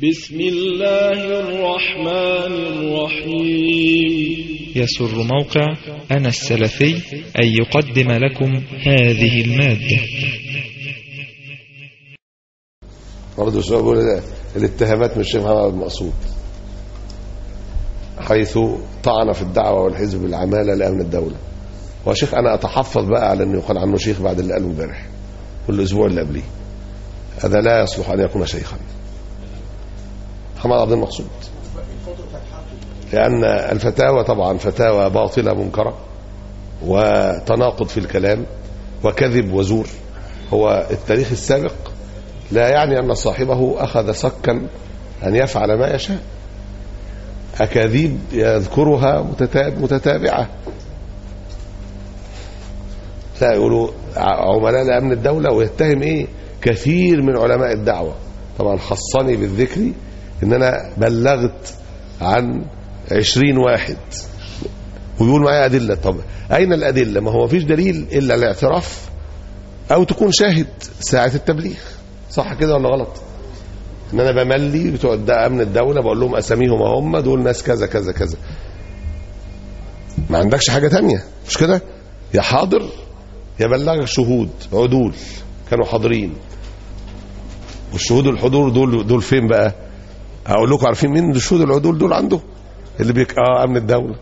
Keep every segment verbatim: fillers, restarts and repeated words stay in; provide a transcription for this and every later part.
بسم الله الرحمن الرحيم. يسر موقع أنا السلفي أن يقدم لكم هذه المادة. برضه سؤال الاتهامات من الشيخ محمد المقصود حيث طعن في الدعوة والحزب بالعمالة لأمن الدولة. هو شيخ أنا أتحفظ بقى على أنه يقال عنه شيخ بعد اللي قاله امبارح والأسبوع اللي قبليه. هذا لا يصلح أن يكون شيخا محمد عبد المقصود، لأن الفتاوى طبعا فتاوى باطلة منكرة وتناقض في الكلام وكذب وزور. هو التاريخ السابق لا يعني أن صاحبه أخذ صكا أن يفعل ما يشاء. أكاذيب يذكرها متتابعة. لا يقولوا عملاء لأمن الدولة ويتهم إيه كثير من علماء الدعوة. طبعا خصني بالذكر إن أنا بلغت عن عشرين واحد ويقول معايا أدلة. طب أين الأدلة؟ ما هو فيش دليل إلا الاعتراف أو تكون شاهد ساعة التبليغ. صح كده ولا غلط؟ إن أنا بملي بتوع أمن الدولة بقول لهم أساميهم هم دول ناس كذا كذا كذا. ما عندكش حاجة تانية مش كده؟ يا حاضر يا بلغك شهود عدول كانوا حاضرين. والشهود الحضور دول دول فين بقى؟ اقول لكم عارفين مين الشهود العدول دول؟ عنده اللي بيك اه امن الدوله.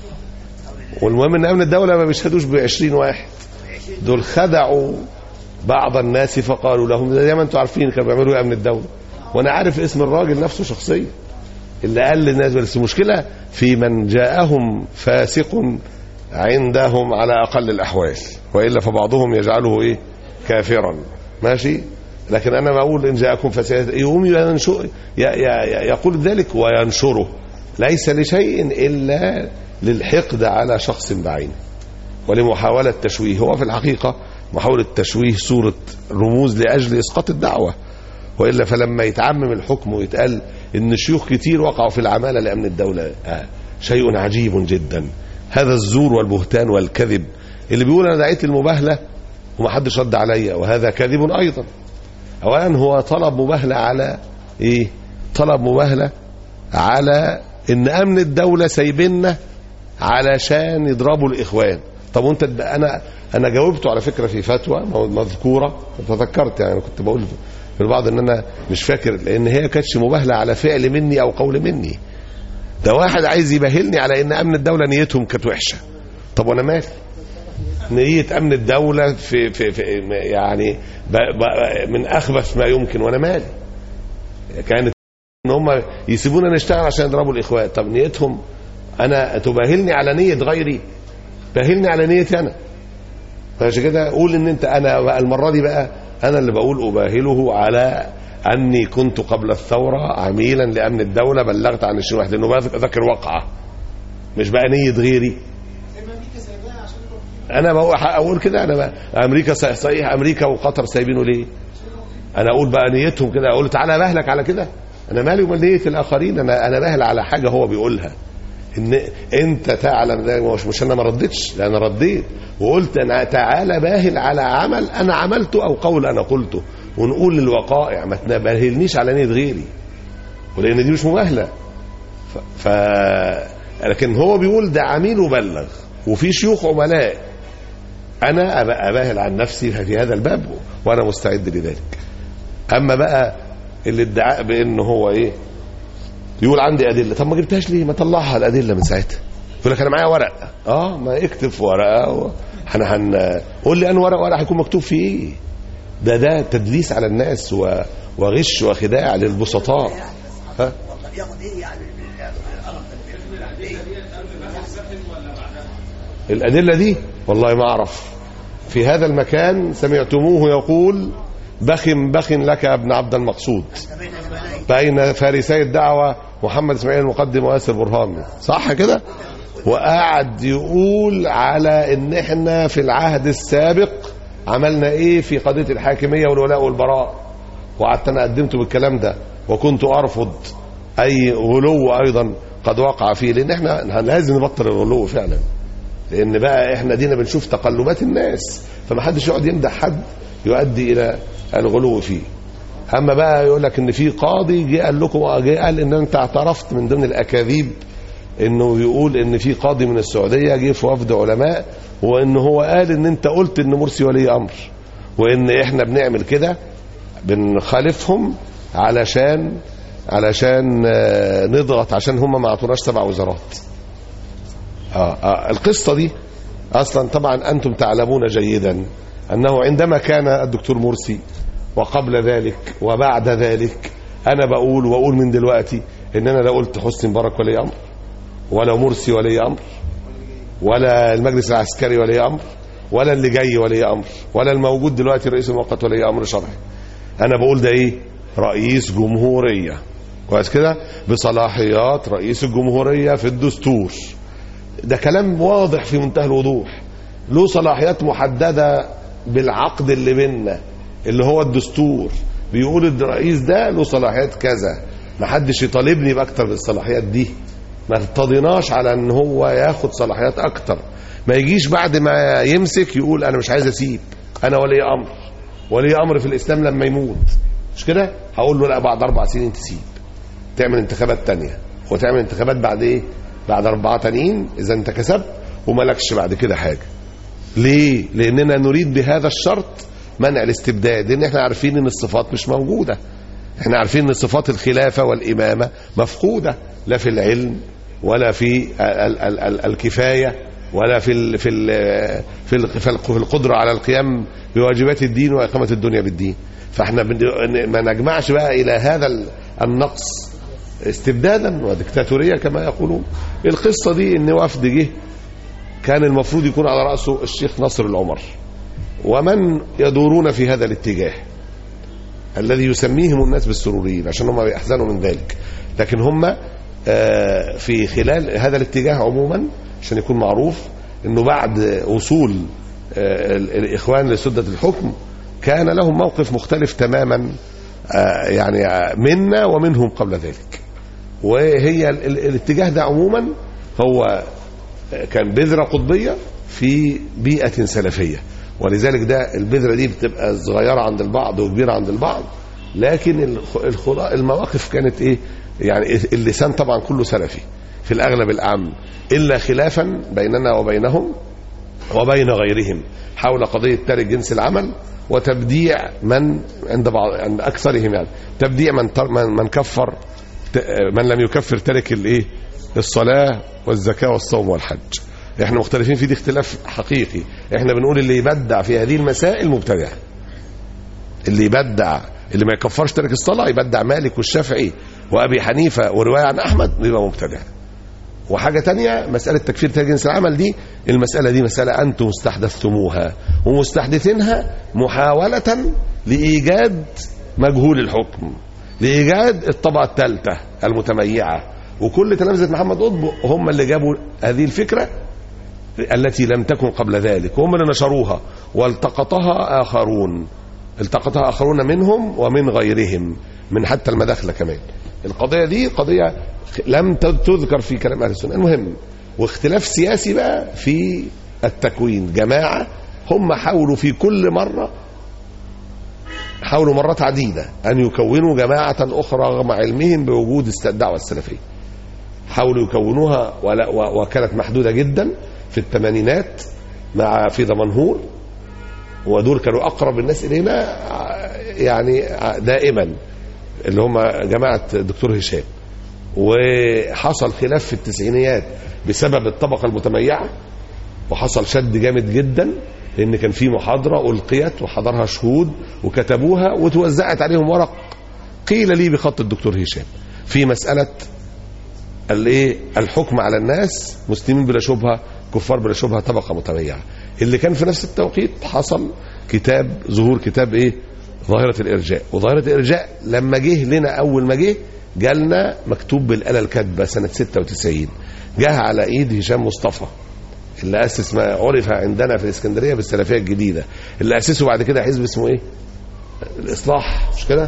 والمهم ان امن الدوله ما بيشهدوش بعشرين واحد. دول خدعوا بعض الناس فقالوا لهم زي ما انتم عارفين كانوا بيعملوا ايه امن الدوله. وانا عارف اسم الراجل نفسه شخصيا اللي قال للناس. بس المشكله في من جاءهم فاسق عندهم على اقل الاحوال، والا فبعضهم يجعله ايه كافرا. ماشي. لكن أنا بقول إن جاءكم فساد يقوم ينشر يقول ذلك وينشره ليس لشيء إلا للحقد على شخص بعينه ولمحاولة تشويه. هو في الحقيقة محاولة تشويه صورة رموز لأجل إسقاط الدعوة. وإلا فلما يتعمم الحكم ويتقال إن شيوخ كتير وقعوا في العمالة لأمن الدولة آه شيء عجيب جدا. هذا الزور والبهتان والكذب اللي بيقول أنا دعيت المباهلة ومحدش رد عليا، وهذا كذب أيضا. اولا هو طلب مباهله على ايه؟ طلب مباهله على ان امن الدوله سايبنا علشان يضربوا الاخوان. طب وانت انا انا جاوبته على فكره في فتوى مذكوره تذكرت، يعني كنت بقول في البعض ان انا مش فاكر لان هي كانتش مباهله على فعل مني او قول مني. ده واحد عايز يباهلني على ان امن الدوله نيتهم كانت وحشه. طب وانا مالي؟ نية أمن الدولة في, في, في يعني ب ب من أخبث ما يمكن وأنا مالي. كانت إن هم يسيبونا نشتغل عشان يضربوا الإخوان. طب نيتهم أنا تباهلني على نية غيري؟ باهلني على نيتي أنا. فعشان كده أقول إن أنت أنا بقى المرة دي بقى أنا اللي بقول أباهله على أني كنت قبل الثورة عميلا لأمن الدولة بلغت عن عشرين واحد لأنه ذكر وقعة مش بقى نية غيري. انا بقول كده انا بقى امريكا صحيح امريكا وقطر سايبينه ليه؟ انا اقول بقى نيتهم كده اقول تعالى بهلك على كده. انا مالي ومال نيه الاخرين؟ انا انا باهل على حاجه هو بيقولها ان انت تعلم ده. مش مش انا ما ردتش، لا انا رديت وقلت انا تعالى باهل على عمل انا عملته او قول انا قلته ونقول للوقائع ما تباهلنيش على نيه غيري، ولان دي مش مباهله. ف... ف لكن هو بيقول ده عميل وبلغ وفي شيوخ عملاء. أنا أباهل عن نفسي في هذا الباب وأنا مستعد لذلك. أما بقى اللي ادعاء بأنه هو إيه يقول عندي أدلة. طب ما جبتهاش ليه؟ ما طلعها الأدلة من ساعتها. يقول لك أنا معايا ورق. آه ما اكتب في ورقة و... هن... هن... قول لي أنا ورق ورق هيكون مكتوب فيه إيه؟ ده ده تدليس على الناس و... وغش وخداع للبسطاء. ها؟ الأدلة دي والله ما أعرف. في هذا المكان سمعتموه يقول بخ بخ لك يا ابن عبد المقصود بين فارسي الدعوة محمد اسماعيل المقدم وياسر برهان. صح كده؟ وقعد يقول على ان احنا في العهد السابق عملنا ايه في قضية الحاكمية والولاء والبراء. وقعدت انا قدمته بالكلام ده وكنت ارفض اي غلو ايضا قد وقع فيه، لان احنا لازم نبطل الغلو فعلا. لان بقى احنا دينا بنشوف تقلبات الناس فما حدش يقعد يمدح حد يؤدي الى الغلو فيه. اما بقى يقول لك ان في قاضي جه قال لكم، جه قال ان انت اعترفت من ضمن الاكاذيب انه يقول ان في قاضي من السعوديه جه في وفد علماء وان هو قال ان انت قلت ان مرسي ولي امر، وان احنا بنعمل كده بنخالفهم علشان علشان نضغط عشان هم ما اعطوناش سبع وزارات. آه آه القصه دي اصلا طبعا انتم تعلمون جيدا انه عندما كان الدكتور مرسي وقبل ذلك وبعد ذلك، انا بقول واقول من دلوقتي ان انا لا قلت حسني مبارك ولي امر، ولا مرسي ولي امر، ولا المجلس العسكري ولي امر، ولا اللي جاي ولي امر، ولا الموجود دلوقتي رئيس المؤقت ولي امر شرعي. انا بقول ده ايه؟ رئيس جمهوريه، كويس كده، بصلاحيات رئيس الجمهوريه في الدستور. ده كلام واضح في منتهى الوضوح، له صلاحيات محدده بالعقد اللي بيننا اللي هو الدستور، بيقول الرئيس ده له صلاحيات كذا، ما حدش يطالبني باكتر من الصلاحيات دي، ما ترتضيناش على ان هو ياخد صلاحيات اكتر. ما يجيش بعد ما يمسك يقول انا مش عايز اسيب، انا ولي امر. ولي امر في الاسلام لما يموت، مش كده؟ هقول له لا، بعد اربع سنين تسيب، تعمل انتخابات تانية، وتعمل انتخابات بعد ايه؟ بعد اربعه تانيين اذا انت كسبت، وملكش بعد كده حاجه. ليه؟ لاننا نريد بهذا الشرط منع الاستبداد، لان احنا عارفين ان الصفات مش موجوده. احنا عارفين ان صفات الخلافه والامامه مفقوده، لا في العلم ولا في ال ال ال الكفايه ولا في ال في ال في, ال في القدره على القيام بواجبات الدين واقامه الدنيا بالدين. فاحنا ما نجمعش بقى الى هذا النقص استبدادا وديكتاتوريه كما يقولون. القصه دي ان وفد جه كان المفروض يكون على راسه الشيخ ناصر العمر ومن يدورون في هذا الاتجاه الذي يسميهم الناس بالسروريين عشان هم بيحزنوا من ذلك، لكن هم في خلال هذا الاتجاه عموما عشان يكون معروف انه بعد وصول الاخوان لسدة الحكم كان لهم موقف مختلف تماما يعني منا ومنهم قبل ذلك. وهي الاتجاه ده عموما هو كان بذرة قطبية في بيئة سلفية، ولذلك ده البذرة دي بتبقى صغيرة عند البعض وكبيرة عند البعض، لكن المواقف كانت ايه؟ يعني اللسان طبعا كله سلفي في الاغلب الاعم، الا خلافا بيننا وبينهم وبين غيرهم حول قضية تارك جنس العمل وتبديع من عند بعض عند اكثرهم، يعني تبديع من من كفر من لم يكفر تارك الايه؟ الصلاة والزكاة والصوم والحج. احنا مختلفين في دي اختلاف حقيقي. احنا بنقول اللي يبدع في هذه المسائل مبتدع، اللي يبدع اللي ما يكفرش تارك الصلاة يبدع مالك والشافعي وابي حنيفة ورواية عن احمد يبقى مبتدع. وحاجة تانية مسألة تكفير تارك جنس العمل دي، المسألة دي مسألة انتم استحدثتموها ومستحدثينها محاولة لإيجاد مجهول الحكم، لإيجاد الطبقة الثالثة المتميعة، وكل تلامذة محمد قطب هم اللي جابوا هذه الفكرة التي لم تكن قبل ذلك، وهم اللي نشروها والتقطها آخرون التقطها آخرون منهم ومن غيرهم من حتى المداخلة كمان. القضية دي قضية لم تذكر في كلام أهل السنة. المهم واختلاف سياسي بقى في التكوين. جماعة هم حاولوا في كل مرة حاولوا مرات عديدة أن يكونوا جماعة أخرى رغم علمهم بوجود الدعوة السلفية. حاولوا يكونوها وكانت محدودة جدا في الثمانينات مع في دمنهور، ودول كانوا أقرب الناس إلينا يعني دائما اللي هم جماعة الدكتور هشام. وحصل خلاف في التسعينيات بسبب الطبقة المتميعة، وحصل شد جامد جدا لأن كان في محاضرة ألقيت وحضرها شهود وكتبوها وتوزعت عليهم ورق قيل لي بخط الدكتور هشام في مسألة الايه الحكم على الناس مسلمين بلا شبهة كفار بلا شبهة طبقة متميعة. اللي كان في نفس التوقيت حصل كتاب ظهور كتاب ايه ظاهرة الإرجاء. وظاهرة الإرجاء لما جه لنا أول ما جه جالنا مكتوب بالآلة الكاتبة سنة ستة وتسعين، جه على ايد هشام مصطفى اللي أسس ما عرف عندنا في الإسكندرية بالسلفية الجديدة، اللي أسسه بعد كده حزب اسمه ايه الإصلاح، مش كده؟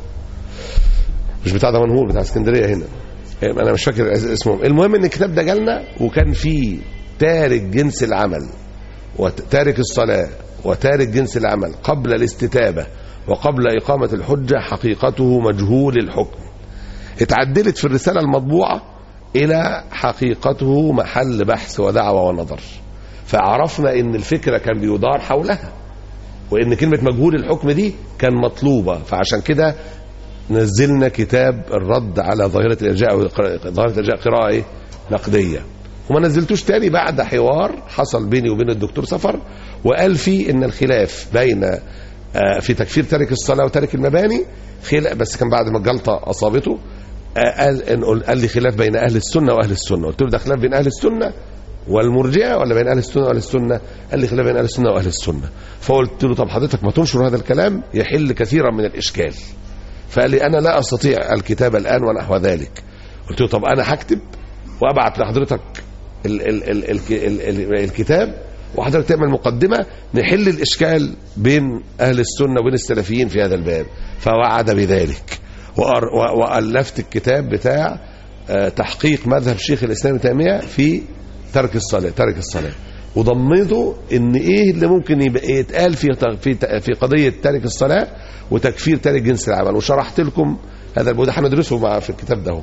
مش بتاع دمنهور، بتاع اسكندرية هنا، انا مش فاكر اسمهم. المهم ان الكتاب ده جالنا وكان فيه تارك جنس العمل وتارك الصلاة وتارك جنس العمل قبل الاستتابة وقبل إقامة الحجة حقيقته مجهول الحكم. اتعدلت في الرسالة المطبوعة إلى حقيقته محل بحث ودعوة ونظر، فعرفنا إن الفكرة كان بيدار حولها، وإن كلمة مجهول الحكم دي كان مطلوبة. فعشان كده نزلنا كتاب الرد على ظاهرة الإرجاء، ظاهرة الإرجاء قراءة إيه؟ نقدية. وما نزلتوش تاني بعد حوار حصل بيني وبين الدكتور سفر، وقال فيه إن الخلاف بين في تكفير تارك الصلاة وتارك المباني خلاف، بس كان بعد ما الجلطة أصابته. قال قال لي خلاف بين أهل السنة وأهل السنة. قلت له ده خلاف بين أهل السنة والمرجئة ولا بين أهل السنة وأهل السنة؟ قال لي خلاف بين أهل السنة وأهل السنة. فقلت له طب حضرتك ما تنشر هذا الكلام يحل كثيرا من الإشكال. فقال لي أنا لا أستطيع الكتابة الآن ونحو ذلك. قلت له طب أنا هكتب وأبعت لحضرتك ال ال ال ال ال ال الكتاب، وحضرتك تعمل مقدمة نحل الإشكال بين أهل السنة وبين السلفيين في هذا الباب. فوعد بذلك، وألفت الكتاب بتاع تحقيق مذهب شيخ الإسلام ابن تيمية في ترك الصلاة ترك الصلاة وضمنته إن إيه اللي ممكن يبقى يتقال في في في قضية ترك الصلاة وتكفير تارك جنس العمل، وشرحت لكم هذا البعد هندرسه مع في الكتاب ده.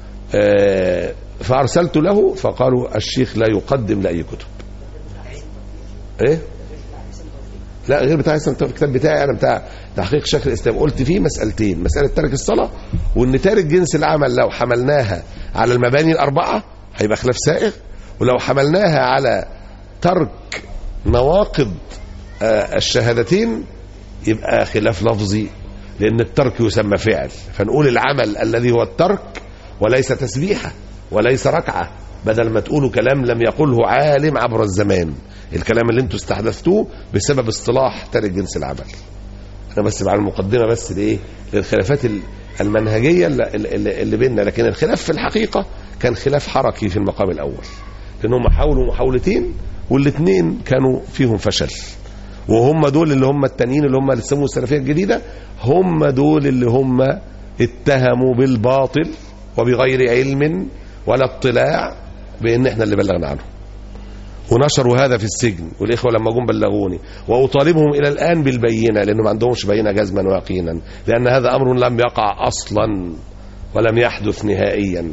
فأرسلت له فقالوا الشيخ لا يقدم لأي كتب. إيه؟ لا غير بتاع الكتاب بتاعي أنا بتاع تحقيق شيخ الإسلام. قلت فيه مسألتين: مسألة ترك الصلاة، وإن تارك جنس العمل لو حملناها على المباني الأربعة هيبقى خلاف سائغ، ولو حملناها على ترك نواقض الشهادتين يبقى خلاف لفظي، لأن الترك يسمى فعل، فنقول العمل الذي هو الترك وليس تسبيحة وليس ركعة، بدل ما تقولوا كلام لم يقله عالم عبر الزمان، الكلام اللي انتوا استحدثتوه بسبب اصطلاح تارك جنس العمل. انا بس بعد المقدمة بس لايه للخلافات المنهجية اللي, اللي بيننا، لكن الخلاف في الحقيقة كان خلاف حركي في المقام الأول، لأنهم حاولوا محاولتين والاثنين كانوا فيهم فشل، وهم دول اللي هم التانيين اللي هم اللي سموا السلفية الجديدة، هم دول اللي هم اتهموا بالباطل وبغير علم ولا اطلاع بأن احنا اللي بلغنا عنه، ونشروا هذا في السجن. والإخوة لما جم بلغوني وأطالبهم إلى الآن بالبينة، لأنه ما عندهمش بينة جزما ويقينا، لأن هذا أمر لم يقع أصلا ولم يحدث نهائيا.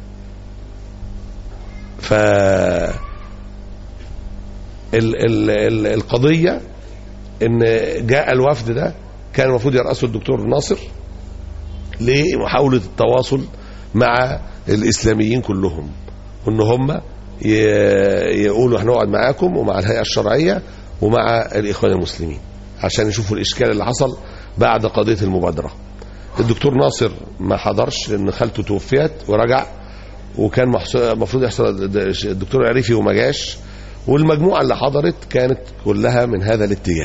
ف ال ال ال القضية ان جاء الوفد ده كان المفروض يرأسه الدكتور ناصر لمحاولة التواصل مع الإسلاميين كلهم، وان هم يقولوا هنقعد معاكم ومع الهيئة الشرعية ومع الإخوان المسلمين عشان يشوفوا الإشكال اللي حصل بعد قضية المبادرة. الدكتور ناصر ما حضرش لأن خالته توفيت ورجع، وكان المفروض يحصل الدكتور عريفي وما جاش، والمجموعة اللي حضرت كانت كلها من هذا الاتجاه.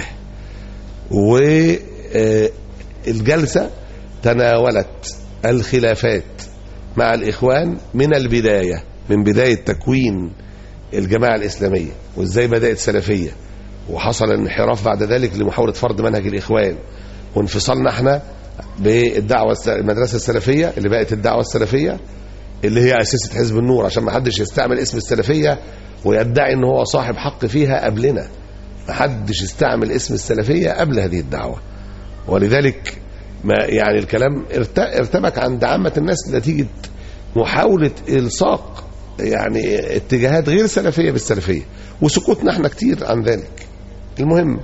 والجلسة تناولت الخلافات مع الإخوان من البداية، من بداية تكوين الجماعة الإسلامية وإزاي بدأت سلفية، وحصل انحراف بعد ذلك لمحاولة فرض منهج الإخوان، وانفصلنا احنا بالدعوة المدرسة السلفية اللي بقت الدعوة السلفية اللي هي أساسة حزب النور، عشان ما حدش يستعمل اسم السلفية ويدعي ان هو صاحب حق فيها قبلنا. ما حدش يستعمل اسم السلفية قبل هذه الدعوة، ولذلك ما يعني الكلام ارتبك عند عامة الناس نتيجة محاولة إلصاق يعني اتجاهات غير سلفية بالسلفية، وسكوتنا احنا كتير عن ذلك. المهم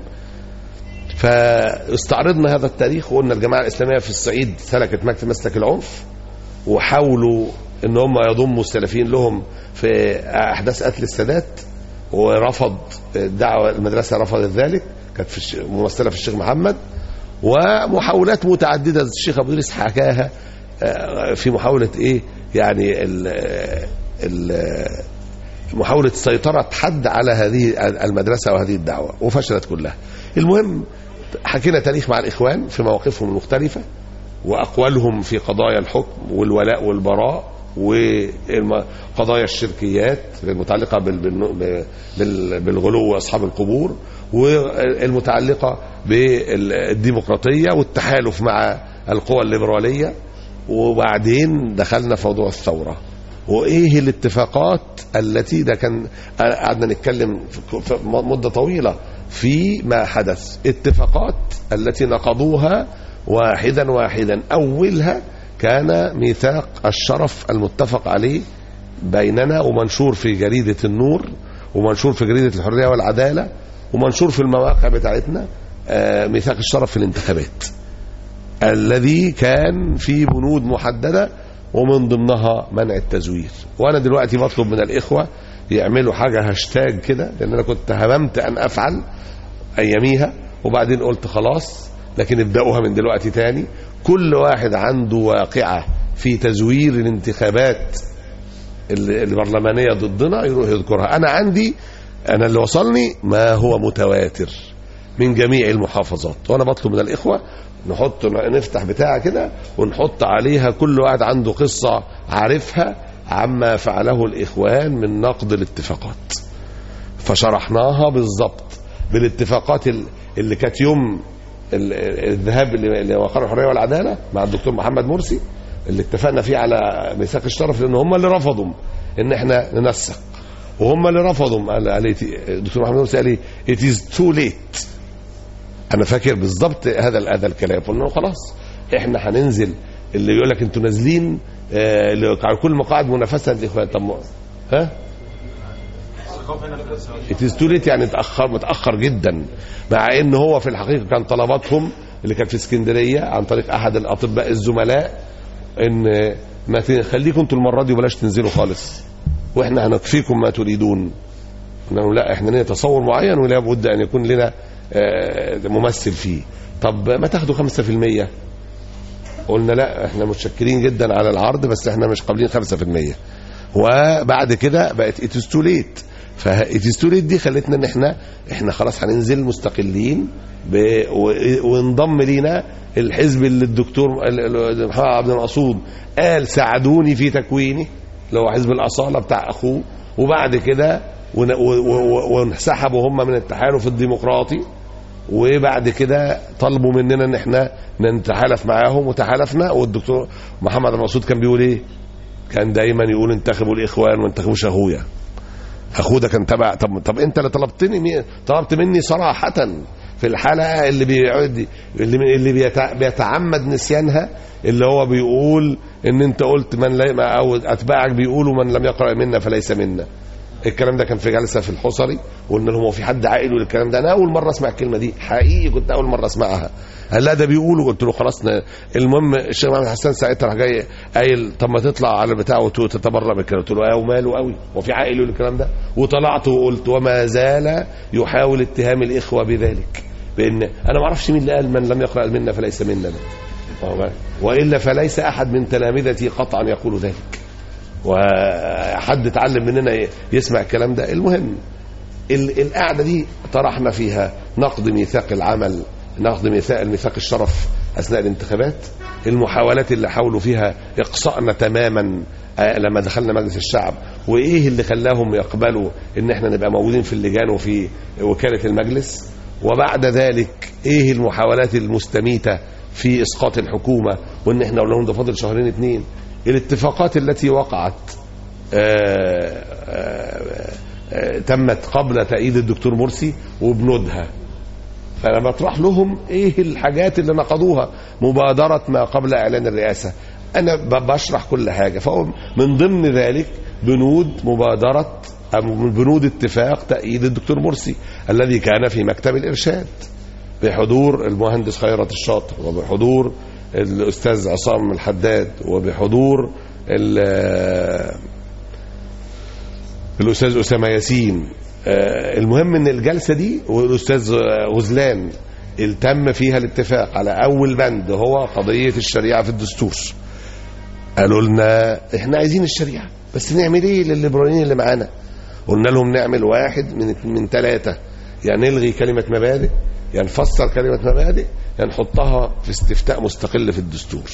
فاستعرضنا هذا التاريخ وقلنا الجماعة الإسلامية في الصعيد سلكت مكتب مسلك العنف، وحاولوا ان هم يضموا السلفيين لهم في احداث قتل السادات، ورفض الدعوه المدرسه رفضت ذلك، كانت في ممثله في الشيخ محمد، ومحاولات متعدده الشيخ ابو ادريس حكاها في محاوله ايه يعني ال ال محاوله سيطره حد على هذه المدرسه وهذه الدعوه، وفشلت كلها. المهم حكينا تاريخ مع الاخوان في مواقفهم المختلفه واقوالهم في قضايا الحكم والولاء والبراء وقضايا الشركيات المتعلقة بالغلو وأصحاب القبور، والمتعلقة بالديمقراطية والتحالف مع القوى الليبرالية. وبعدين دخلنا في موضوع الثورة وايه الاتفاقات التي ده كان قعدنا نتكلم في مدة طويلة في ما حدث. اتفاقات التي نقضوها واحدا واحدا. اولها كان ميثاق الشرف المتفق عليه بيننا ومنشور في جريدة النور ومنشور في جريدة الحرية والعدالة ومنشور في المواقع بتاعتنا. ميثاق الشرف في الانتخابات الذي كان فيه بنود محددة ومن ضمنها منع التزوير. وانا دلوقتي بطلب من الاخوة يعملوا حاجة هاشتاج كده، لان انا كنت هممت ان افعل اياميها وبعدين قلت خلاص لكن ابدأوها من دلوقتي تاني. كل واحد عنده واقعة في تزوير الانتخابات البرلمانية ضدنا يروح يذكرها. انا عندي انا اللي وصلني ما هو متواتر من جميع المحافظات، وانا بطلب من الاخوة نحط نفتح بتاعه كده ونحط عليها كل واحد عنده قصة عارفها عما فعله الإخوان من نقض الاتفاقات، فشرحناها بالضبط بالاتفاقات اللي كانت يوم الذهاب اللي وقر الحرية والعدالة مع الدكتور محمد مرسي اللي اتفقنا فيه على ميثاق الشرف، لأن هم اللي رفضوا ان احنا ننسق وهم اللي رفضوا. قال الدكتور محمد مرسي قال لي it is too late. انا فاكر بالضبط هذا هذا الكلام. قلنا خلاص احنا هننزل اللي يقول لك انتوا نازلين على كل مقاعد منافسه للاخوان. طب ها it is too late يعني متاخر متاخر جدا، مع ان هو في الحقيقه كان طلباتهم اللي كانت في اسكندريه عن طريق احد الاطباء الزملاء ان ما تخليكم انتوا المره دي وبلاش تنزلوا خالص واحنا هنكفيكم ما تريدون. قلنا لا احنا لنا تصور معين ولا بد ان يكون لنا ممثل فيه. طب ما تاخدوا خمسة في المية؟ قلنا لا احنا متشكرين جدا على العرض بس احنا مش قابلين خمسة في المية. وبعد كده بقت it is too late. فا it is too late دي خلتنا ان احنا احنا خلاص هننزل مستقلين وانضم لينا الحزب اللي الدكتور محمد عبد المقصود قال ساعدوني في تكوينه اللي هو حزب الأصالة بتاع اخوه، وبعد كده وانسحبوا هم من التحالف الديمقراطي، وبعد كده طلبوا مننا ان احنا نتحالف معاهم وتحالفنا. والدكتور محمد المقصود كان بيقول ايه؟ كان دايما يقول انتخبوا الاخوان وما انتخبوش اخويا. اخوه ده كان تبع. طب طب انت اللي طلبتني طلبت مني صراحه في الحلقه اللي بيعد اللي اللي بيتعمد نسيانها، اللي هو بيقول ان انت قلت من لا او اتباعك بيقولوا من لم يقرأ منا فليس منا. الكلام ده كان في جلسه في الحصري وقلنا لهم هو في حد عاقل يقول الكلام ده؟ انا اول مره اسمع الكلمه دي حقيقي، كنت اول مره اسمعها. قال لا ده بيقولوا. قلت له خلاص. المهم الشيخ محمد حسان ساعتها راح جاي قايل طب ما تطلع على البتاع وتتبرع بالكلام. قلت له اه وماله قوي، هو في عاقل يقول الكلام ده؟ وطلعت وقلت وما زال يحاول اتهام الاخوه بذلك، بان انا ما اعرفش مين اللي قال من لم يقرأ منا فليس منا، والا فليس احد من تلامذتي قطعا يقول ذلك، وحد اتعلم مننا يسمع الكلام ده. المهم القعده دي طرحنا فيها نقض ميثاق العمل، نقض ميثاق الميثاق الشرف اثناء الانتخابات، المحاولات اللي حاولوا فيها اقصائنا تماما لما دخلنا مجلس الشعب، وايه اللي خلاهم يقبلوا ان احنا نبقى موجودين في اللجان وفي وكاله المجلس، وبعد ذلك ايه المحاولات المستميته في اسقاط الحكومه وان احنا قلنا لهم ده فاضل شهرين اتنين. الاتفاقات التي وقعت آآ آآ آآ تمت قبل تأييد الدكتور مرسي وبنودها، فانا بطرح لهم ايه الحاجات اللي نقضوها. مبادره ما قبل اعلان الرئاسه، انا بشرح كل حاجه. فهو من ضمن ذلك بنود مبادره بنود اتفاق تأييد الدكتور مرسي الذي كان في مكتب الارشاد بحضور المهندس خيرت الشاطر وبحضور الأستاذ عصام الحداد وبحضور الأستاذ أسامة ياسين. المهم ان الجلسة دي والأستاذ غزلان التم فيها الاتفاق على أول بند هو قضية الشريعة في الدستور. قالوا لنا احنا عايزين الشريعة بس نعمل ايه للليبراليين اللي معانا؟ قلنا لهم نعمل واحد من من ثلاثة، يعني نلغي كلمة مبادئ، يعني نفسر كلمة مبادئ، يعني نحطها في استفتاء مستقل في الدستور.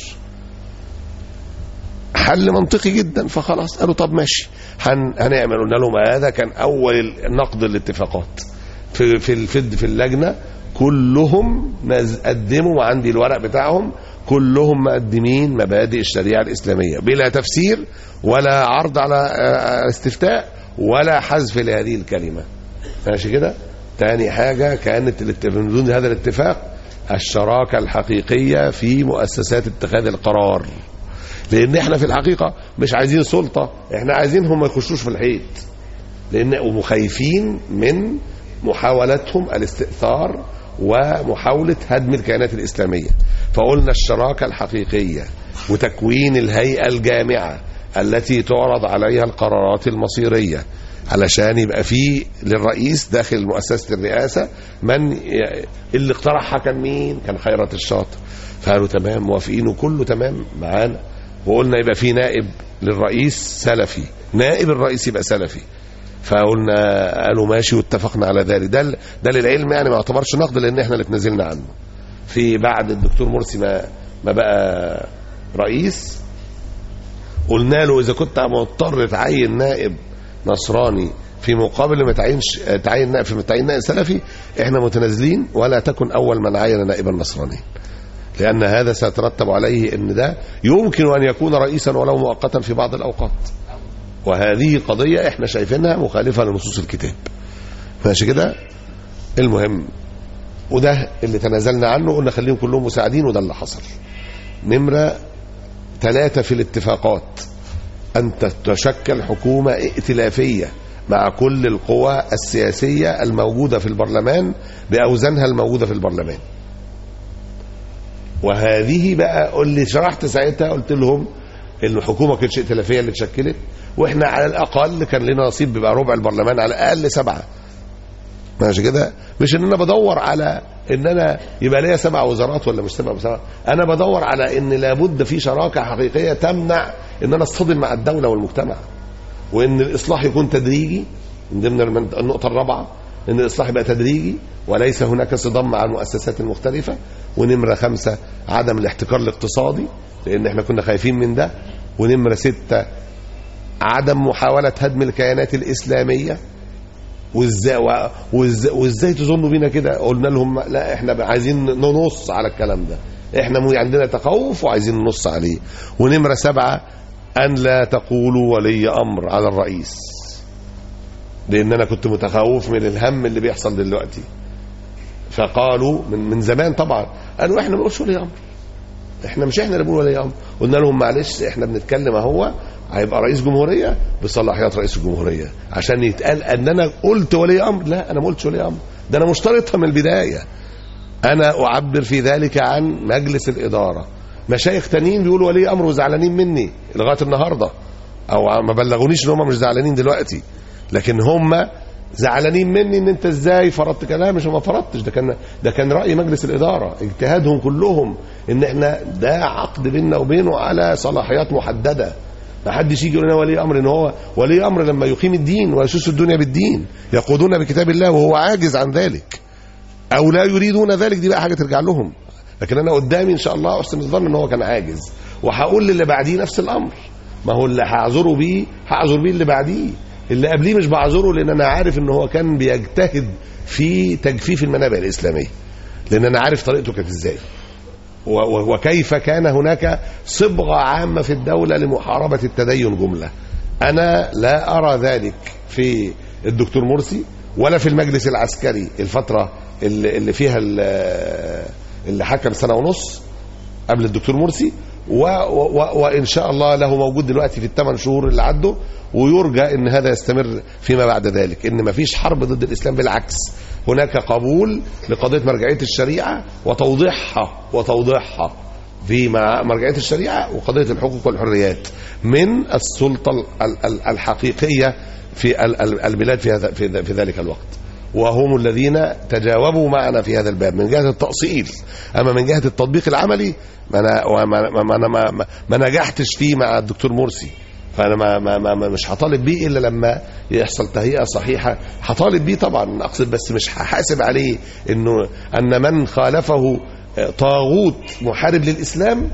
حل منطقي جدا. فخلاص قالوا طب ماشي هن هنعمل. قلنا لهم هذا كان اول نقض الاتفاقات في في في, في اللجنه. كلهم قدموا، وعندي الورق بتاعهم، كلهم مقدمين مبادئ الشريعة الإسلامية بلا تفسير ولا عرض على استفتاء ولا حذف لهذه الكلمة. ماشي كده. تاني حاجة كانت من ضمن هذا الاتفاق الشراكة الحقيقية في مؤسسات اتخاذ القرار، لأن احنا في الحقيقة مش عايزين سلطة، احنا عايزينهم ما يخشوش في الحيط، لأن ومخايفين من محاولتهم الاستئثار ومحاولة هدم الكيانات الإسلامية. فقلنا الشراكة الحقيقية وتكوين الهيئة الجامعة التي تعرض عليها القرارات المصيرية، علشان يبقى فيه للرئيس داخل مؤسسة الرئاسة من اللي اقترحها كان مين؟ كان خيرت الشاطر. فقالوا تمام موافقين وكله تمام معانا. وقلنا يبقى فيه نائب للرئيس سلفي، نائب الرئيس يبقى سلفي. فقلنا قالوا ماشي واتفقنا على ذلك. ده ده للعلم يعني ما يعتبرش نقد، لان احنا اللي اتنازلنا عنه. في بعد الدكتور مرسي ما ما بقى رئيس قلنا له اذا كنت مضطر تعين نائب نصراني في مقابل ما تعينش تعين نائب في تعين نائب سلفي، احنا متنازلين، ولا تكن اول من عين نائبا نصرانيا، لان هذا سيترتب عليه ان ده يمكن ان يكون رئيسا ولو مؤقتا في بعض الاوقات، وهذه قضية احنا شايفينها مخالفة لنصوص الكتاب. ماشي كده. المهم وده اللي تنازلنا عنه، قلنا خليهم كلهم مساعدين، وده اللي حصل. نمرة ثلاثة في الاتفاقات أن تشكل حكومة ائتلافية مع كل القوى السياسية الموجودة في البرلمان بأوزانها الموجودة في البرلمان. وهذه بقى اللي شرحت ساعتها قلت لهم الحكومة كانت ائتلافية اللي اتشكلت، واحنا على الأقل كان لنا نصيب بيبقى ربع البرلمان، على الأقل سبعة. ماشي كده. مش ان انا بدور على ان انا يبقى ليا سبع وزارات ولا مش سبع وزارات، انا بدور على ان لابد في شراكه حقيقيه تمنع ان انا اصطدم مع الدوله والمجتمع، وان الاصلاح يكون تدريجي. من ضمن النقطه الرابعه ان الاصلاح يبقى تدريجي وليس هناك صدام مع المؤسسات المختلفه. ونمره خمسه عدم الاحتكار الاقتصادي، لان احنا كنا خايفين من ده. ونمره سته عدم محاوله هدم الكيانات الاسلاميه. وازاي وازاي تظنوا بينا كده؟ قلنا لهم لا احنا عايزين ننص على الكلام ده، احنا عندنا تخوف وعايزين ننص عليه. ونمرة سبعة ان لا تقولوا ولي امر على الرئيس، لان انا كنت متخوف من الهم اللي بيحصل دلوقتي. فقالوا من من زمان طبعا قالوا احنا ما بنقولش ولي امر، احنا مش احنا اللي بنقول ولي امر. قلنا لهم معلش احنا بنتكلم اهو هيبقى رئيس جمهورية بصلاحيات رئيس الجمهورية، عشان يتقال ان انا قلت ولي امر. لا انا ما قلتش ولي امر، ده انا مشترطها من البداية. انا اعبر في ذلك عن مجلس الادارة. مشايخ تانيين بيقولوا ولي امر وزعلانين مني لغاية النهاردة، او ما بلغونيش ان هم مش زعلانين دلوقتي، لكن هم زعلانين مني ان انت ازاي فرضت كلام. مش ما فرضتش، ده كان ده كان راي مجلس الاداره اجتهادهم كلهم ان احنا ده عقد بيننا وبينه على صلاحيات محدده. ما حدش يجي يقول لنا ولي امر ان هو ولي امر لما يقيم الدين ويسوس الدنيا بالدين، يقودون بكتاب الله وهو عاجز عن ذلك او لا يريدون ذلك، دي بقى حاجه ترجع لهم. لكن انا قدامي ان شاء الله احسن الظن ان هو كان عاجز، وهقول للي بعديه نفس الامر. ما هو اللي هعذره بيه هعذر بيه اللي بعديه، اللي قبليه مش بعذره، لان انا عارف ان هو كان بيجتهد في تجفيف المنابع الاسلاميه، لان انا عارف طريقته كانت ازاي وكيف كان هناك صبغه عامه في الدوله لمحاربه التدين جمله. انا لا ارى ذلك في الدكتور مرسي ولا في المجلس العسكري الفتره اللي فيها اللي حكم سنه ونص قبل الدكتور مرسي، و و وإن شاء الله له موجود دلوقتي في الثمان شهور اللي عدوا، ويرجى ان هذا يستمر فيما بعد ذلك. ان ما فيش حرب ضد الاسلام، بالعكس هناك قبول لقضيه مرجعيه الشريعه وتوضيحها وتوضيحها في مرجعيه الشريعه وقضيه الحقوق والحريات من السلطه الحقيقيه في البلاد في هذا في ذلك الوقت، وهم الذين تجاوبوا معنا في هذا الباب من جهه التأصيل. اما من جهه التطبيق العملي ما انا ما انا ما, ما نجحتش فيه مع الدكتور مرسي، فانا ما, ما, ما مش هطالب بيه الا لما يحصل تهيئه صحيحه. هطالب بيه طبعا اقصد، بس مش هحاسب عليه انه ان من خالفه طاغوت محارب للاسلام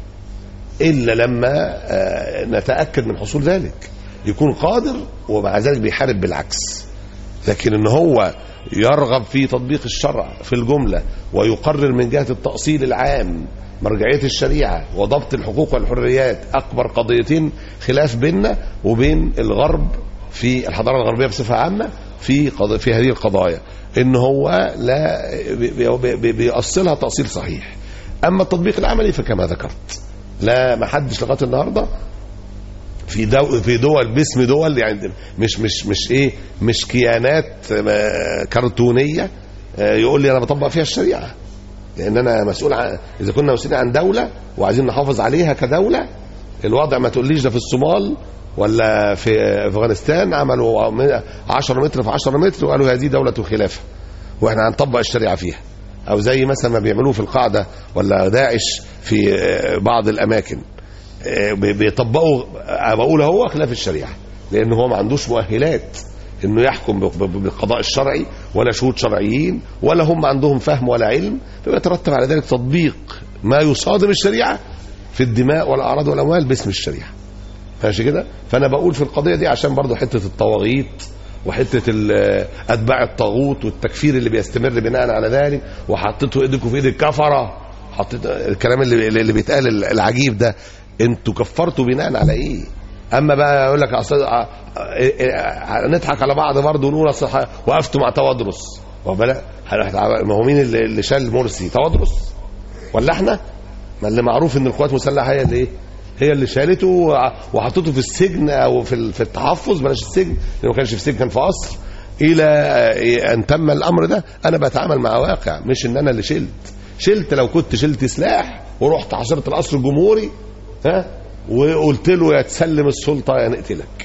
الا لما نتاكد من حصول ذلك، يكون قادر ومع ذلك بيحارب بالعكس. لكن ان هو يرغب في تطبيق الشرع في الجملة ويقرر من جهة التأصيل العام مرجعية الشريعة وضبط الحقوق والحريات أكبر قضيتين خلاف بيننا وبين الغرب في الحضارة الغربية بصفة عامة في قض... في هذه القضايا، ان هو لا بي... بي... بيأصلها تأصيل صحيح. اما التطبيق العملي فكما ذكرت لا ما حدش لغايه النهارده في دول في دول باسم دول يعني مش مش مش ايه مش كيانات كرتونيه يقول لي انا بطبق فيها الشريعه، لان انا مسؤول عن اذا كنا مسؤولين عن دوله وعايزين نحافظ عليها كدوله. الوضع ما تقوليش ده في الصومال ولا في افغانستان عملوا عشرة متر في عشرة متر وقالوا هذه دوله خلافه واحنا هنطبق الشريعه فيها، او زي مثلا ما بيعملوه في القاعده ولا داعش في بعض الاماكن بيطبقوا بقول هو خلاف الشريعه، لان هو ما عندوش مؤهلات انه يحكم بالقضاء الشرعي ولا شهود شرعيين ولا هم عندهم فهم ولا علم، فيترتب على ذلك تطبيق ما يصادم الشريعه في الدماء والاعراض والاموال باسم الشريعه. ماشي كده؟ فانا بقول في القضيه دي عشان برضو حته الطواغيت وحته اتباع الطاغوت والتكفير اللي بيستمر بناء على ذلك وحطيتوا ايدكم في ايد الكفره، حطيت الكلام اللي اللي بيتقال العجيب ده، انتوا كفرتوا بناء على ايه؟ اما بقى يقول لك نضحك على بعض برضه ونقول وقفتوا مع توادرس، ما هو مين اللي شال مرسي؟ توادرس ولا احنا؟ ما اللي معروف ان القوات المسلحه هي اللي ايه؟ هي اللي شالته وحطته في السجن او في في التحفظ، بلاش السجن لانه ما كانش في السجن كان في قصر، الى ان تم الامر ده. انا بتعامل مع واقع، مش ان انا اللي شلت شلت لو كنت شلت سلاح ورحت حصرت القصر الجمهوري ها وقلت له يا تسلم السلطه يا نقتلك.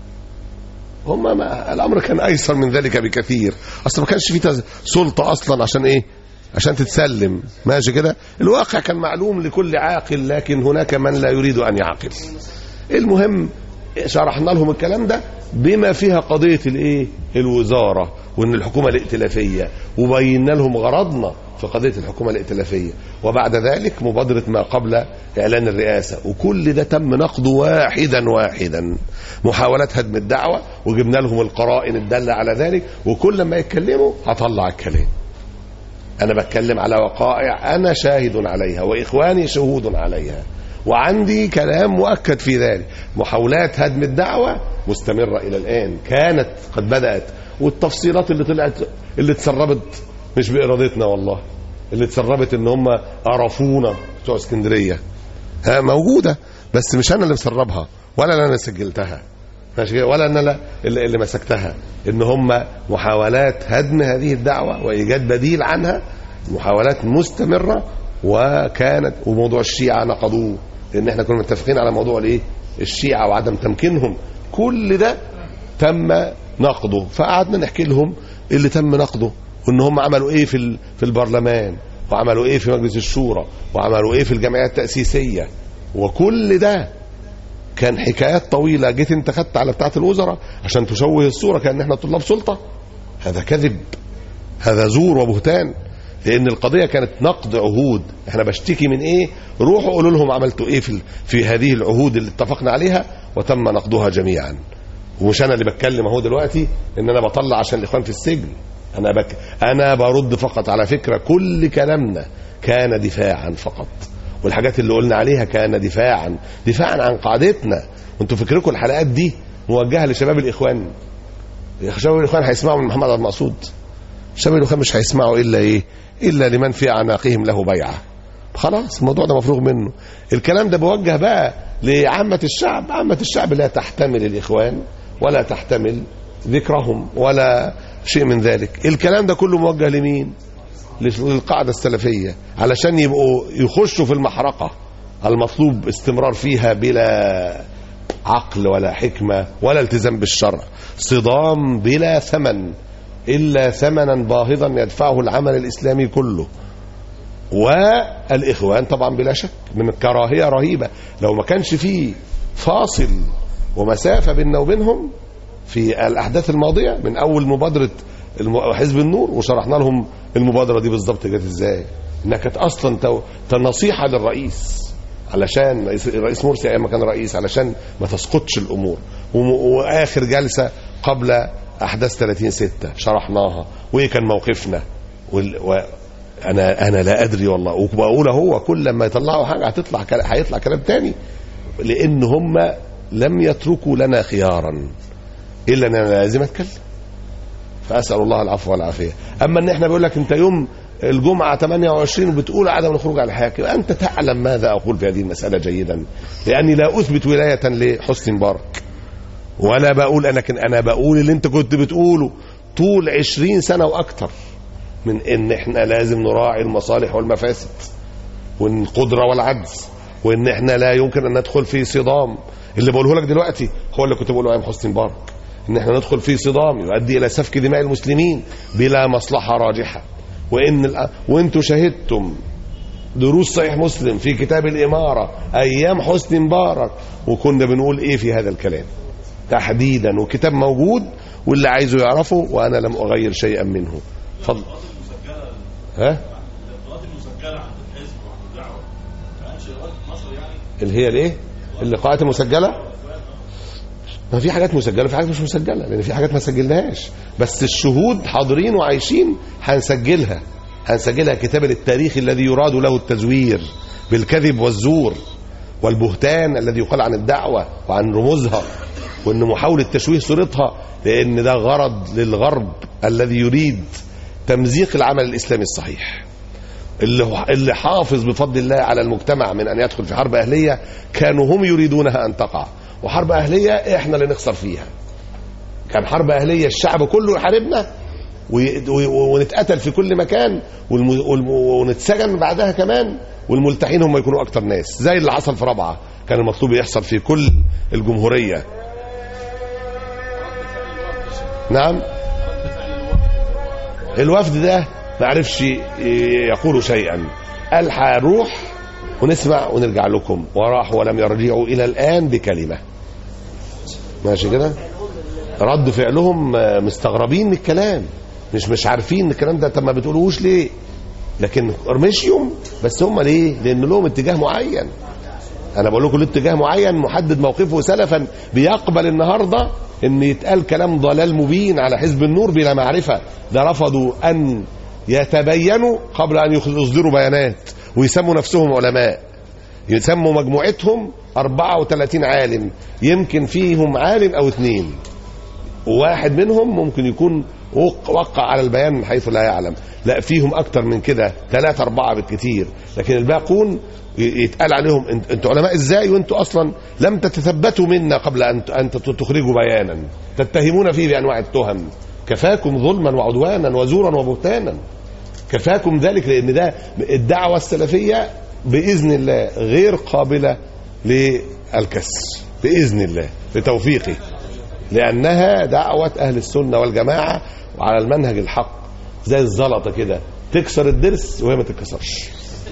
هم ما الامر كان ايسر من ذلك بكثير، اصلا ما كانش في سلطه اصلا عشان ايه؟ عشان تتسلم. ماشي كده؟ الواقع كان معلوم لكل عاقل، لكن هناك من لا يريد ان يعقل. المهم شرحنا لهم الكلام ده بما فيها قضيه الايه؟ الوزاره وان الحكومه الائتلافيه، وبينا لهم غرضنا في قضيه الحكومه الائتلافيه، وبعد ذلك مبادره ما قبل اعلان الرئاسه، وكل ده تم نقده واحدا واحدا، محاولات هدم الدعوه، وجبنا لهم القرائن الداله على ذلك، وكل ما يتكلموا هطلع الكلام. انا بتكلم على وقائع انا شاهد عليها واخواني شهود عليها، وعندي كلام مؤكد في ذلك. محاولات هدم الدعوه مستمره الى الان، كانت قد بدات، والتفصيلات اللي طلعت اللي تسربت مش بارادتنا والله، اللي تسربت ان هم عرفونا بتوع اسكندريه ها موجوده، بس مش انا اللي مسربها ولا انا اللي سجلتها، ماشي، ولا انا اللي مسكتها. ان هم محاولات هدم هذه الدعوه وايجاد بديل عنها، محاولات مستمره، وكانت وموضوع الشيعه نقضوه، لان احنا كنا متفقين على موضوع الايه؟ الشيعه وعدم تمكينهم، كل ده تم نقضه. فقعدنا نحكي لهم اللي تم نقضه، وان هم عملوا ايه في في البرلمان، وعملوا ايه في مجلس الشورى، وعملوا ايه في الجمعيات التأسيسية، وكل ده كان حكايات طويلة. جيت انت خدت على بتاعة الوزراء عشان تشوه الصورة كأن احنا طلاب سلطة. هذا كذب، هذا زور وبهتان، لان القضية كانت نقض عهود. احنا بشتكي من ايه؟ روحوا قولوا لهم عملتوا ايه في في هذه العهود اللي اتفقنا عليها وتم نقضها جميعا. ومش انا اللي بتكلم اهو دلوقتي ان انا بطلع عشان الاخوان في السجن، انا بك انا برد فقط على فكرة. كل كلامنا كان دفاعا فقط، والحاجات اللي قلنا عليها كان دفاعا دفاعا عن قاعدتنا. وانتوا فكركم الحلقات دي موجهة لشباب الاخوان؟ شباب الاخوان هيسمعوا من محمد عبد المقصود؟ شباب الاخوان مش هيسمعوا الا ايه؟ الا لمن في اعناقهم له بيعة. خلاص الموضوع ده مفروغ منه. الكلام ده بوجه بقى لعامة الشعب. عامة الشعب لا تحتمل الاخوان ولا تحتمل ذكرهم ولا شيء من ذلك. الكلام ده كله موجه لمين؟ للقاعدة السلفية، علشان يبقوا يخشوا في المحرقة المطلوب استمرار فيها بلا عقل ولا حكمة ولا التزام بالشرع، صدام بلا ثمن إلا ثمنا باهظا يدفعه العمل الإسلامي كله. والإخوان طبعا بلا شك من الكراهية رهيبة. لو ما كانش فيه فاصل ومسافة بيننا وبينهم في الأحداث الماضية من أول مبادرة حزب النور، وشرحنا لهم المبادرة دي بالضبط جت ازاي، انها كانت اصلا نصيحة للرئيس، علشان الرئيس مرسي ايام ما كان رئيس، علشان ما تسقطش الامور. واخر جلسة قبل أحداث ثلاثين ستة شرحناها وإيه كان موقفنا وال... و... أنا أنا لا أدري والله. وبقول هو كل لما يطلعوا حاجة هتطلع كلام، هيطلع كلام تاني، لأن هم لم يتركوا لنا خيارا إلا أن أنا لازم أتكلم. فأسأل الله العفو والعافية. أما أن إحنا بيقول لك أنت يوم الجمعة ثمانية وعشرين وبتقول عدم الخروج على الحاكم، أنت تعلم ماذا أقول في هذه المسألة جيدا، لأني لا أثبت ولاية لحسني مبارك ولا بقول أنا كن أنا بقول اللي أنت كنت بتقوله طول عشرين سنة وأكتر، من إن إحنا لازم نراعي المصالح والمفاسد والقدرة والعجز، وإن إحنا لا يمكن أن ندخل في صدام. اللي بقوله لك دلوقتي هو اللي كنت بقوله أيام حسني مبارك، إن إحنا ندخل في صدام يؤدي إلى سفك دماء المسلمين بلا مصلحة راجحة. وإن الأ... وإنتوا شهدتم دروس صحيح مسلم في كتاب الإمارة أيام حسني مبارك، وكنا بنقول إيه في هذا الكلام تحديدا، وكتاب موجود واللي عايزه يعرفه، وأنا لم أغير شيئا منه. فضل. ها؟ اللي هي الايه؟ اللقاءات المسجلة. ما في حاجات مسجلة وفي حاجات مش مسجلة، لأن في حاجات ما سجلناهاش، بس الشهود حاضرين وعايشين هنسجلها هنسجلها كتاب التاريخ الذي يراد له التزوير بالكذب والزور والبهتان الذي يقال عن الدعوة وعن رموزها، وأن محاولة تشويه صورتها، لأن ده غرض للغرب الذي يريد تمزيق العمل الإسلامي الصحيح، اللي اللي حافظ بفضل الله على المجتمع من أن يدخل في حرب أهلية. كانوا هم يريدونها أن تقع، وحرب أهلية إحنا اللي نخسر فيها. كان حرب أهلية الشعب كله يحاربنا ونتقتل في كل مكان ونتسجن بعدها كمان، والملتحين هم يكونوا أكتر ناس، زي اللي حصل في رابعة كان المطلوب يحصل في كل الجمهورية. نعم. الوفد ده ما عرفش يقولوا شيئا، قال هنروح ونسمع ونرجع لكم، وراحوا ولم يرجعوا إلى الآن بكلمة. ماشي كده؟ رد فعلهم مستغربين من الكلام، مش مش عارفين الكلام ده، طب ما بتقولوش ليه؟ لكن مشيهم، بس هم ليه؟ لأن لهم اتجاه معين. أنا بقول لكم اتجاه معين محدد موقفه سلفا، بيقبل النهارده إن يتقال كلام ضلال مبين على حزب النور بلا معرفة. ده رفضوا أن يتبينوا قبل أن يصدروا بيانات، ويسموا نفسهم علماء، يسموا مجموعتهم أربعة وثلاثين عالم، يمكن فيهم عالم أو اثنين، وواحد منهم ممكن يكون وقع على البيان من حيث لا يعلم. لا، فيهم أكتر من كده، ثلاثة أربعة بالكثير، لكن الباقون يتقال عليهم أنتوا علماء إزاي وأنتوا أصلا لم تتثبتوا منا قبل أن تخرجوا بيانا، تتهمون فيه بأنواع التهم. كفاكم ظلما وعدوانا وزورا وبهتانا، كفاكم ذلك، لأن ده الدعوة السلفية بإذن الله غير قابلة للكسر بإذن الله بتوفيقه، لأنها دعوة أهل السنة والجماعة وعلى المنهج الحق، زي الزلطة كده تكسر الدرس وهي ما تتكسرش،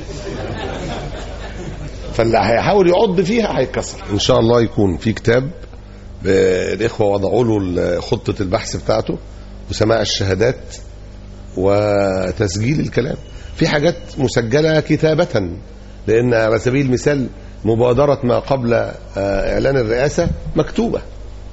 فاللي هيحاول يعض فيها هيتكسر. إن شاء الله يكون في كتاب الإخوة وضعوا له خطة البحث بتاعته وسماع الشهادات وتسجيل الكلام. في حاجات مسجلة كتابة، لأن على سبيل المثال مبادرة ما قبل إعلان الرئاسة مكتوبة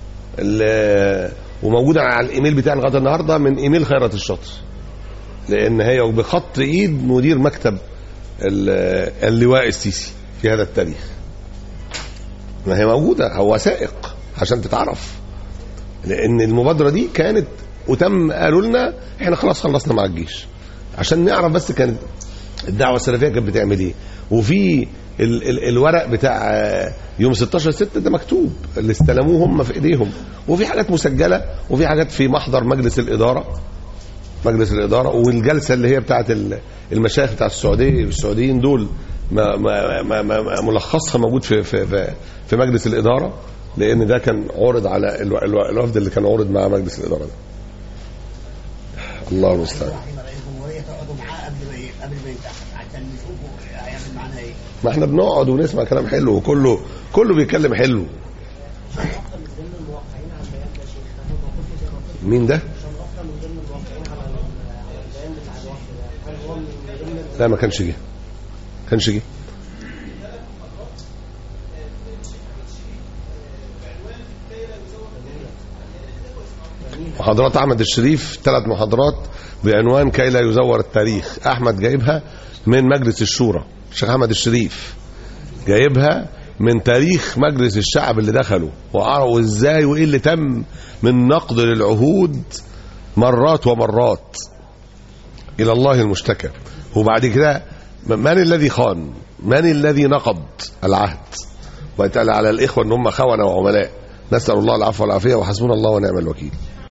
وموجودة على الإيميل بتاع لغاية النهاردة من إيميل خيرت الشاطر، لأن هي بخط إيد مدير مكتب اللواء السيسي في هذا التاريخ. ما هي موجودة، هو وثائق عشان تتعرف، لأن المبادرة دي كانت وتم قالوا لنا احنا خلاص خلصنا مع الجيش، عشان نعرف بس كانت الدعوة السلفية كانت بتعمل ايه. وفي ال ال الورق بتاع يوم ستاشر ستة ده مكتوب اللي استلموه هم في ايديهم، وفي حاجات مسجلة وفي حاجات في محضر مجلس الإدارة مجلس الإدارة والجلسة اللي هي بتاعت المشايخ بتاع السعودية السعوديين دول ما ما ما ما ملخصها موجود في في في مجلس الإدارة، لأن ده كان عرض على الوفد اللي كان عرض مع مجلس الإدارة ده. الله المستعان. ما احنا بنقعد ونسمع كلام حلو، وكله كله بيتكلم حلو. مين ده؟ لا ما كانش جه كانش جه محاضرات أحمد الشريف ثلاث محاضرات بعنوان كي لا يزور التاريخ. أحمد جايبها من مجلس الشورى، الشيخ أحمد الشريف جايبها من تاريخ مجلس الشعب اللي دخلوا وقرأوا ازاي وايه اللي تم من نقض للعهود مرات ومرات الى الله المشتكى. وبعد كده من الذي خان، من الذي نقض العهد، ويتقال على الاخوه ان هم خونه وعملاء. نسال الله العفو والعافيه وحسبنا الله ونعم الوكيل.